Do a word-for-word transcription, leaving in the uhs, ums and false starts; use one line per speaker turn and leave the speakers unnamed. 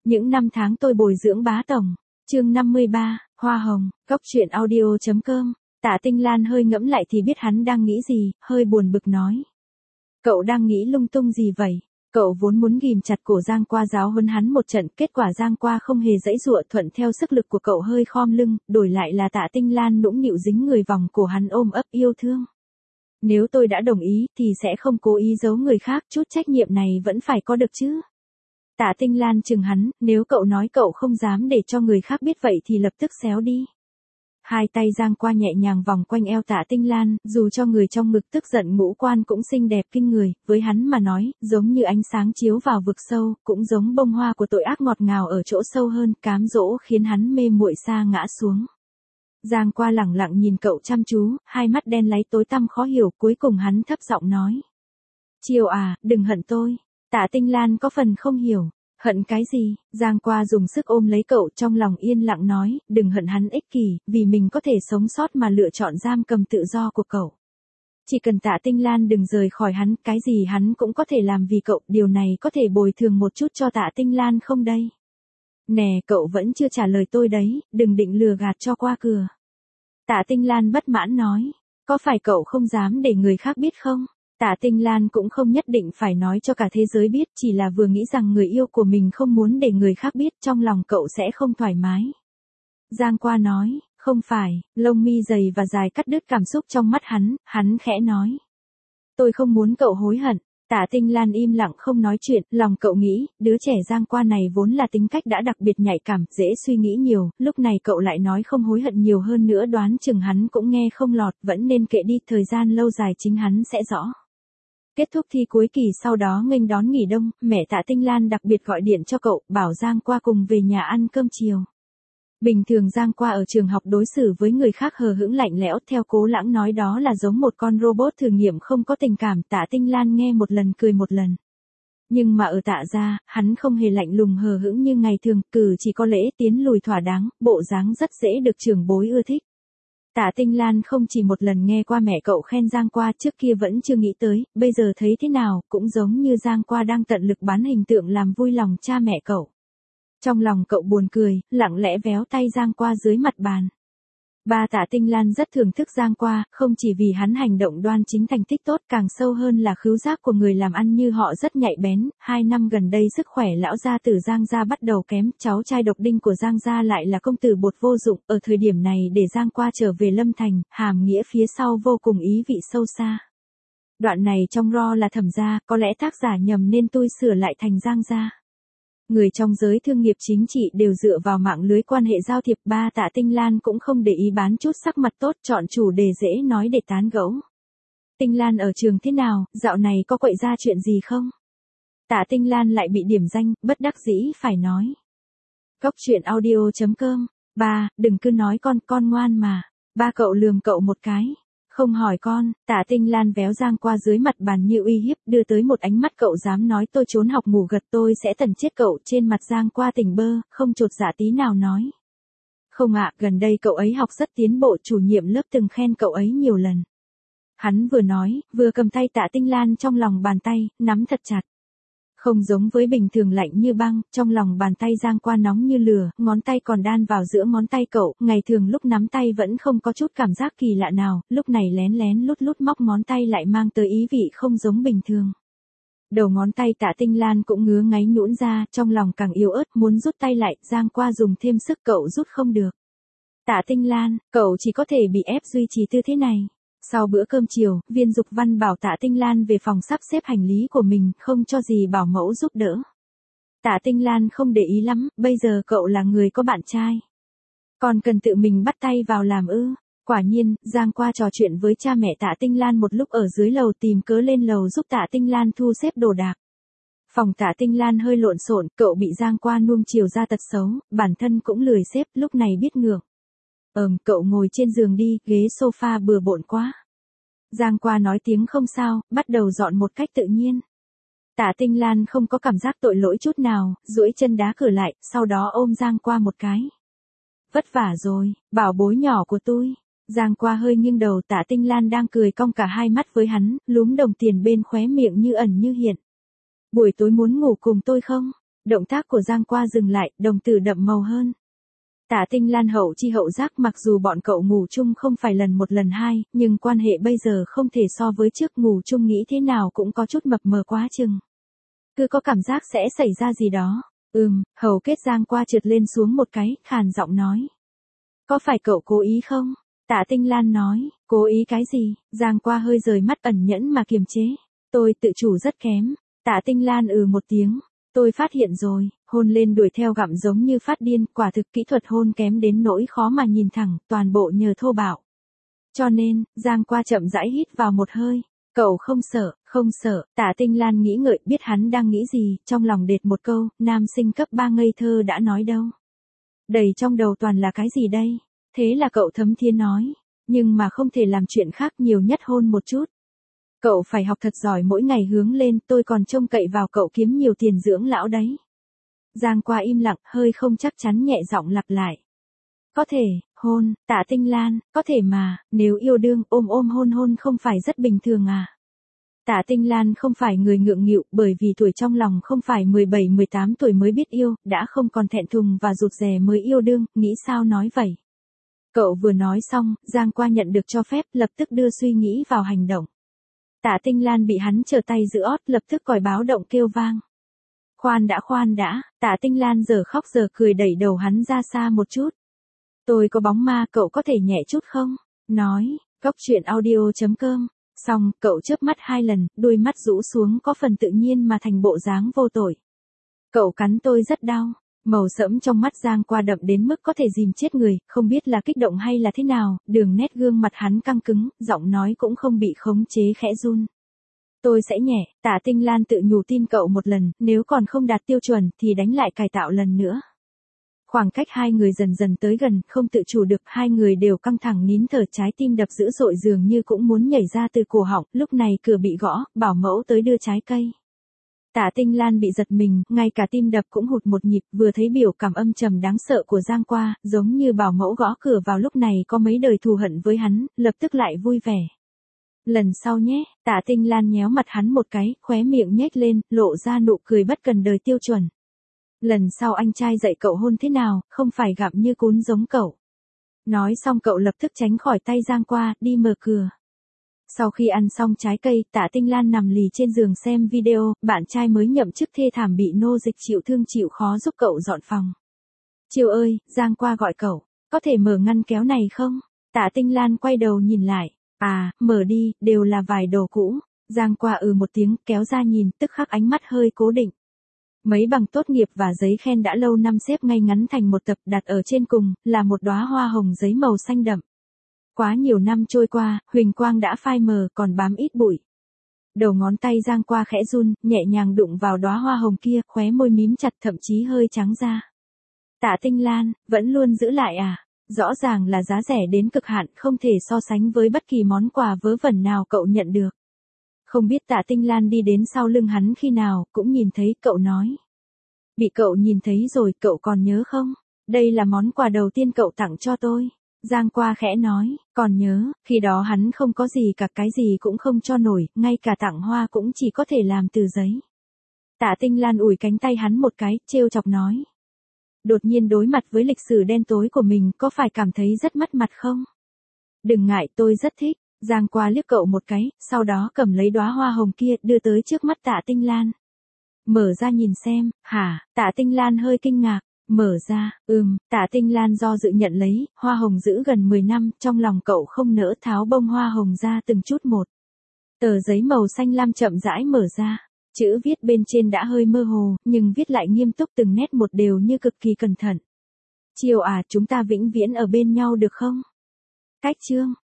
Những năm tháng tôi bồi dưỡng bá tổng. Chương năm mươi ba, Hoa hồng, Cốc truyện audio chấm com. Tạ Tinh Lan hơi ngẫm lại thì biết hắn đang nghĩ gì, hơi buồn bực nói. Cậu đang nghĩ lung tung gì vậy? Cậu vốn muốn ghìm chặt cổ Giang Qua giáo huấn hắn một trận, kết quả Giang Qua không hề giãy giụa, thuận theo sức lực của cậu hơi khom lưng, đổi lại là Tạ Tinh Lan nũng nịu dính người vòng cổ hắn ôm ấp yêu thương. Nếu tôi đã đồng ý thì sẽ không cố ý giấu người khác, chút trách nhiệm này vẫn phải có được chứ. Tạ Tinh Lan chừng hắn, nếu cậu nói cậu không dám để cho người khác biết vậy thì lập tức xéo đi. Hai tay Giang Qua nhẹ nhàng vòng quanh eo Tạ Tinh Lan, dù cho người trong ngực tức giận ngũ quan cũng xinh đẹp kinh người, với hắn mà nói, giống như ánh sáng chiếu vào vực sâu, cũng giống bông hoa của tội ác ngọt ngào ở chỗ sâu hơn, cám dỗ khiến hắn mê muội sa ngã xuống. Giang Qua lẳng lặng nhìn cậu chăm chú, hai mắt đen láy tối tăm khó hiểu, cuối cùng hắn thấp giọng nói. Chiều à, đừng hận tôi. Tạ Tinh Lan có phần không hiểu. Hận cái gì? Giang Qua dùng sức ôm lấy cậu, trong lòng yên lặng nói, đừng hận hắn ích kỷ, vì mình có thể sống sót mà lựa chọn giam cầm tự do của cậu. Chỉ cần Tạ Tinh Lan đừng rời khỏi hắn, cái gì hắn cũng có thể làm vì cậu, điều này có thể bồi thường một chút cho Tạ Tinh Lan không đây? Nè, cậu vẫn chưa trả lời tôi đấy, đừng định lừa gạt cho qua cửa. Tạ Tinh Lan bất mãn nói, có phải cậu không dám để người khác biết không? Tạ Tinh Lan cũng không nhất định phải nói cho cả thế giới biết, chỉ là vừa nghĩ rằng người yêu của mình không muốn để người khác biết, trong lòng cậu sẽ không thoải mái. Giang Qua nói, không phải, lông mi dày và dài cắt đứt cảm xúc trong mắt hắn, hắn khẽ nói. Tôi không muốn cậu hối hận. Tạ Tinh Lan im lặng không nói chuyện, lòng cậu nghĩ, đứa trẻ Giang Qua này vốn là tính cách đã đặc biệt nhạy cảm, dễ suy nghĩ nhiều, lúc này cậu lại nói không hối hận nhiều hơn nữa, đoán chừng hắn cũng nghe không lọt, vẫn nên kệ đi, thời gian lâu dài chính hắn sẽ rõ. Kết thúc thi cuối kỳ sau đó nghênh đón nghỉ đông, mẹ Tạ Tinh Lan đặc biệt gọi điện cho cậu, bảo Giang Qua cùng về nhà ăn cơm chiều. Bình thường Giang Qua ở trường học đối xử với người khác hờ hững lạnh lẽo, theo Cố Lãng nói đó là giống một con robot thử nghiệm không có tình cảm, Tạ Tinh Lan nghe một lần cười một lần. Nhưng mà ở Tạ gia, hắn không hề lạnh lùng hờ hững như ngày thường, cử chỉ có lễ tiến lùi thỏa đáng, bộ dáng rất dễ được trưởng bối ưa thích. Tạ Tinh Lan không chỉ một lần nghe qua mẹ cậu khen Giang Qua, trước kia vẫn chưa nghĩ tới, bây giờ thấy thế nào, cũng giống như Giang Qua đang tận lực bán hình tượng làm vui lòng cha mẹ cậu. Trong lòng cậu buồn cười, lặng lẽ véo tay Giang Qua dưới mặt bàn. Ba Tạ Tinh Lan rất thưởng thức Giang Qua, không chỉ vì hắn hành động đoan chính thành tích tốt, càng sâu hơn là khứu giác của người làm ăn như họ rất nhạy bén. Hai năm gần đây sức khỏe lão gia tử Giang gia bắt đầu kém, cháu trai độc đinh của Giang gia lại là công tử bột vô dụng, ở thời điểm này để Giang Qua trở về Lâm Thành, hàm nghĩa phía sau vô cùng ý vị sâu xa. Đoạn này trong ro là Thẩm gia, có lẽ tác giả nhầm nên tôi sửa lại thành Giang gia. Người trong giới thương nghiệp chính trị đều dựa vào mạng lưới quan hệ giao thiệp, ba Tạ Tinh Lan cũng không để ý bán chút sắc mặt tốt, chọn chủ đề dễ nói để tán gẫu. Tinh Lan ở trường thế nào, dạo này có quậy ra chuyện gì không? Tạ Tinh Lan lại bị điểm danh, bất đắc dĩ phải nói. Cốc truyện audio chấm com. Ba, đừng cứ nói con, con ngoan mà. Ba cậu lườm cậu một cái. Không hỏi con. Tạ Tinh Lan véo Giang Qua dưới mặt bàn như uy hiếp, đưa tới một ánh mắt, cậu dám nói tôi trốn học ngủ gật tôi sẽ tần chết cậu. Trên mặt Giang Qua tỉnh bơ, không chột dạ tí nào nói. Không ạ, gần đây cậu ấy học rất tiến bộ, chủ nhiệm lớp từng khen cậu ấy nhiều lần. Hắn vừa nói, vừa cầm tay Tạ Tinh Lan trong lòng bàn tay, nắm thật chặt. Không giống với bình thường lạnh như băng, trong lòng bàn tay Giang Qua nóng như lửa, ngón tay còn đan vào giữa ngón tay cậu, ngày thường lúc nắm tay vẫn không có chút cảm giác kỳ lạ nào, lúc này lén lén lút lút móc ngón tay lại mang tới ý vị không giống bình thường. Đầu ngón tay Tạ Tinh Lan cũng ngứa ngáy nhũn ra, trong lòng càng yếu ớt, muốn rút tay lại, Giang Qua dùng thêm sức cậu rút không được. Tạ Tinh Lan, cậu chỉ có thể bị ép duy trì tư thế này. Sau bữa cơm chiều, Viên Dục Văn bảo Tạ Tinh Lan về phòng sắp xếp hành lý của mình, không cho gì bảo mẫu giúp đỡ. Tạ Tinh Lan không để ý lắm, bây giờ cậu là người có bạn trai. Còn cần tự mình bắt tay vào làm ư? Quả nhiên, Giang Qua trò chuyện với cha mẹ Tạ Tinh Lan một lúc ở dưới lầu, tìm cớ lên lầu giúp Tạ Tinh Lan thu xếp đồ đạc. Phòng Tạ Tinh Lan hơi lộn xộn, cậu bị Giang Qua nuông chiều ra tật xấu, bản thân cũng lười xếp, lúc này biết ngược. Ờm, cậu ngồi trên giường đi, ghế sofa bừa bộn quá. Giang Qua nói tiếng không sao, bắt đầu dọn một cách tự nhiên. Tạ Tinh Lan không có cảm giác tội lỗi chút nào, duỗi chân đá cửa lại, sau đó ôm Giang Qua một cái. Vất vả rồi, bảo bối nhỏ của tôi. Giang Qua hơi nghiêng đầu, Tạ Tinh Lan đang cười cong cả hai mắt với hắn, lúm đồng tiền bên khóe miệng như ẩn như hiện. Buổi tối muốn ngủ cùng tôi không? Động tác của Giang Qua dừng lại, đồng tử đậm màu hơn. Tạ Tinh Lan hậu chi hậu giác, mặc dù bọn cậu ngủ chung không phải lần một lần hai, nhưng quan hệ bây giờ không thể so với trước, ngủ chung nghĩ thế nào cũng có chút mập mờ quá chừng. Cứ có cảm giác sẽ xảy ra gì đó. Ừm, hầu kết Giang Qua trượt lên xuống một cái, khàn giọng nói. Có phải cậu cố ý không? Tạ Tinh Lan nói, cố ý cái gì? Giang Qua hơi rời mắt ẩn nhẫn mà kiềm chế. Tôi tự chủ rất kém. Tạ Tinh Lan ừ một tiếng. Tôi phát hiện rồi, hôn lên đuổi theo gặm giống như phát điên, quả thực kỹ thuật hôn kém đến nỗi khó mà nhìn thẳng, toàn bộ nhờ thô bạo. Cho nên, Giang Qua chậm rãi hít vào một hơi. Cậu không sợ, không sợ, Tạ Tinh Lan nghĩ ngợi biết hắn đang nghĩ gì, trong lòng đệt một câu, nam sinh cấp ba ngây thơ đã nói đâu. Đầy trong đầu toàn là cái gì đây? Thế là cậu thấm thía nói, nhưng mà không thể làm chuyện khác, nhiều nhất hôn một chút. Cậu phải học thật giỏi, mỗi ngày hướng lên, tôi còn trông cậy vào cậu kiếm nhiều tiền dưỡng lão đấy. Giang Qua im lặng, hơi không chắc chắn nhẹ giọng lặp lại. Có thể, hôn, Tạ Tinh Lan, có thể mà, nếu yêu đương, ôm ôm hôn hôn không phải rất bình thường à? Tạ Tinh Lan không phải người ngượng nghịu, bởi vì tuổi trong lòng không phải mười bảy mười tám tuổi mới biết yêu, đã không còn thẹn thùng và rụt rè mới yêu đương, nghĩ sao nói vậy. Cậu vừa nói xong, Giang Qua nhận được cho phép, lập tức đưa suy nghĩ vào hành động. Tạ Tinh Lan bị hắn trở tay giữ ót, lập tức còi báo động kêu vang. Khoan đã khoan đã, Tạ Tinh Lan giờ khóc giờ cười đẩy đầu hắn ra xa một chút. Tôi có bóng ma, cậu có thể nhẹ chút không? Nói, góc truyện audio chấm com. Xong, cậu chớp mắt hai lần, đôi mắt rũ xuống có phần tự nhiên mà thành bộ dáng vô tội. Cậu cắn tôi rất đau. Màu sẫm trong mắt Giang Qua đậm đến mức có thể dìm chết người, không biết là kích động hay là thế nào, đường nét gương mặt hắn căng cứng, giọng nói cũng không bị khống chế khẽ run. Tôi sẽ nhẹ, Tạ Tinh Lan tự nhủ tin cậu một lần, nếu còn không đạt tiêu chuẩn thì đánh lại cải tạo lần nữa. Khoảng cách hai người dần dần tới gần, không tự chủ được, hai người đều căng thẳng nín thở, trái tim đập dữ dội dường như cũng muốn nhảy ra từ cổ họng, lúc này cửa bị gõ, bảo mẫu tới đưa trái cây. Tạ Tinh Lan bị giật mình, ngay cả tim đập cũng hụt một nhịp, vừa thấy biểu cảm âm trầm đáng sợ của Giang Qua, giống như bảo mẫu gõ cửa vào lúc này có mấy đời thù hận với hắn, lập tức lại vui vẻ. Lần sau nhé, Tạ Tinh Lan nhéo mặt hắn một cái, khóe miệng nhếch lên, lộ ra nụ cười bất cần đời tiêu chuẩn. Lần sau anh trai dạy cậu hôn thế nào, không phải gặm như cún giống cậu. Nói xong cậu lập tức tránh khỏi tay Giang Qua, đi mở cửa. Sau khi ăn xong trái cây, Tạ Tinh Lan nằm lì trên giường xem video, bạn trai mới nhậm chức thê thảm bị nô dịch chịu thương chịu khó giúp cậu dọn phòng. Chiều ơi, Giang Qua gọi cậu, có thể mở ngăn kéo này không? Tạ Tinh Lan quay đầu nhìn lại, à, mở đi, đều là vài đồ cũ. Giang Qua ừ một tiếng, kéo ra nhìn, tức khắc ánh mắt hơi cố định. Mấy bằng tốt nghiệp và giấy khen đã lâu năm xếp ngay ngắn thành một tập, đặt ở trên cùng, là một đóa hoa hồng giấy màu xanh đậm. Quá nhiều năm trôi qua, huỳnh quang đã phai mờ, còn bám ít bụi. Đầu ngón tay Giang Qua khẽ run, nhẹ nhàng đụng vào đóa hoa hồng kia, khóe môi mím chặt, thậm chí hơi trắng ra. Tạ Tinh Lan, vẫn luôn giữ lại à? Rõ ràng là giá rẻ đến cực hạn, không thể so sánh với bất kỳ món quà vớ vẩn nào cậu nhận được. Không biết Tạ Tinh Lan đi đến sau lưng hắn khi nào, cũng nhìn thấy, cậu nói. Bị cậu nhìn thấy rồi, cậu còn nhớ không? Đây là món quà đầu tiên cậu tặng cho tôi. Giang Qua khẽ nói, còn nhớ, khi đó hắn không có gì cả, cái gì cũng không cho nổi, ngay cả tặng hoa cũng chỉ có thể làm từ giấy. Tạ Tinh Lan ủi cánh tay hắn một cái, trêu chọc nói. Đột nhiên đối mặt với lịch sử đen tối của mình, có phải cảm thấy rất mất mặt không? Đừng ngại, tôi rất thích. Giang Qua liếc cậu một cái, sau đó cầm lấy đóa hoa hồng kia, đưa tới trước mắt Tạ Tinh Lan. Mở ra nhìn xem, hả? Tạ Tinh Lan hơi kinh ngạc. Mở ra, ừm, Tạ Tinh Lan do dự nhận lấy, hoa hồng giữ gần mười năm, trong lòng cậu không nỡ tháo bông hoa hồng ra từng chút một. Tờ giấy màu xanh lam chậm rãi mở ra, chữ viết bên trên đã hơi mơ hồ, nhưng viết lại nghiêm túc từng nét một đều như cực kỳ cẩn thận. Chiều à, chúng ta vĩnh viễn ở bên nhau được không? Cách chương.